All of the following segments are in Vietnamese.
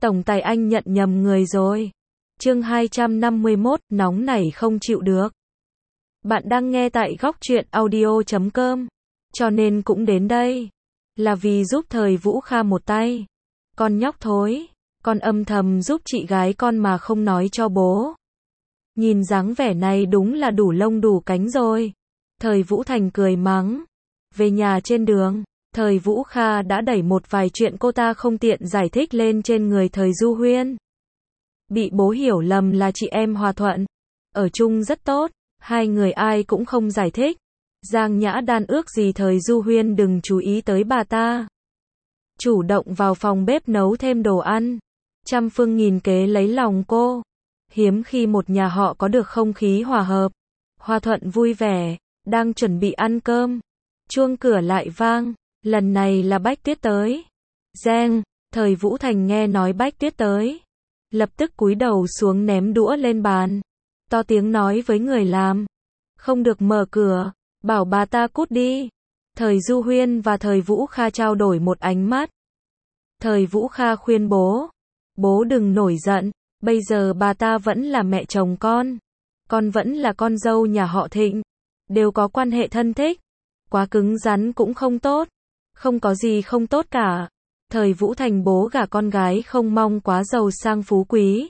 Tổng tài anh nhận nhầm người rồi. Chương 251, nóng nảy không chịu được. Bạn đang nghe tại góc truyện audio.com. Cho nên cũng đến đây. Là vì giúp thời Vũ Kha một tay. Con nhóc thối. Con âm thầm giúp chị gái con mà không nói cho bố. Nhìn dáng vẻ này đúng là đủ lông đủ cánh rồi. Thời Vũ Thành cười mắng. Về nhà trên đường, thời Vũ Kha đã đẩy một vài chuyện cô ta không tiện giải thích lên trên người thời Du Huyên. Bị bố hiểu lầm là chị em hòa thuận. Ở chung rất tốt, hai người ai cũng không giải thích. Giang Nhã Đan ước gì thời Du Huyên đừng chú ý tới bà ta. Chủ động vào phòng bếp nấu thêm đồ ăn. Trăm phương nghìn kế lấy lòng cô. Hiếm khi một nhà họ có được không khí hòa hợp. Hòa thuận vui vẻ, đang chuẩn bị ăn cơm. Chuông cửa lại vang, lần này là Bách Tuyết tới. Reng, thời Vũ Thành nghe nói Bách Tuyết tới. Lập tức cúi đầu xuống ném đũa lên bàn. To tiếng nói với người làm. Không được mở cửa, bảo bà ta cút đi. Thời Du Huyên và thời Vũ Kha trao đổi một ánh mắt. Thời Vũ Kha khuyên bố. Bố đừng nổi giận, bây giờ bà ta vẫn là mẹ chồng con vẫn là con dâu nhà họ Thịnh. Đều có quan hệ thân thích. Quá cứng rắn cũng không tốt. Không có gì không tốt cả. Thời Vũ Thành bố gả con gái không mong quá giàu sang phú quý.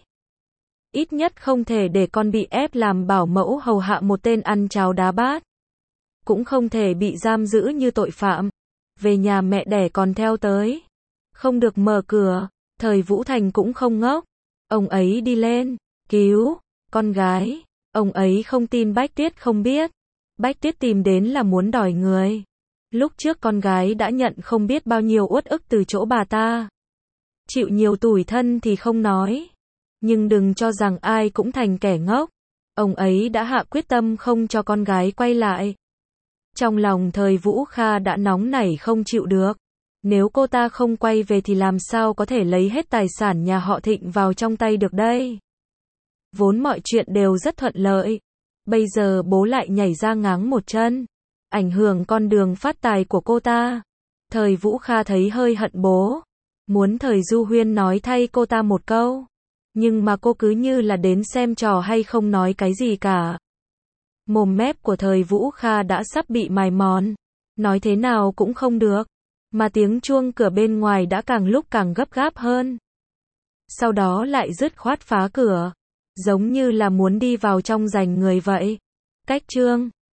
Ít nhất không thể để con bị ép làm bảo mẫu hầu hạ một tên ăn cháo đá bát. Cũng không thể bị giam giữ như tội phạm. Về nhà mẹ đẻ còn theo tới. Không được mở cửa. Thời Vũ Thành cũng không ngốc. Ông ấy đi lên, cứu con gái. Ông ấy không tin Bách Tuyết không biết. Bách Tuyết tìm đến là muốn đòi người. Lúc trước con gái đã nhận không biết bao nhiêu uất ức từ chỗ bà ta. Chịu nhiều tủi thân thì không nói. Nhưng đừng cho rằng ai cũng thành kẻ ngốc. Ông ấy đã hạ quyết tâm không cho con gái quay lại. Trong lòng thời Vũ Kha đã nóng nảy không chịu được. Nếu cô ta không quay về thì làm sao có thể lấy hết tài sản nhà họ Thịnh vào trong tay được đây. Vốn mọi chuyện đều rất thuận lợi. Bây giờ bố lại nhảy ra ngáng một chân. Ảnh hưởng con đường phát tài của cô ta. Thời Vũ Kha thấy hơi hận bố. Muốn thời Du Huyên nói thay cô ta một câu. Nhưng mà cô cứ như là đến xem trò hay không nói cái gì cả. Mồm mép của thời Vũ Kha đã sắp bị mài mòn. Nói thế nào cũng không được. Mà tiếng chuông cửa bên ngoài đã càng lúc càng gấp gáp hơn. Sau đó lại dứt khoát phá cửa. Giống như là muốn đi vào trong giành người vậy. Cách trương,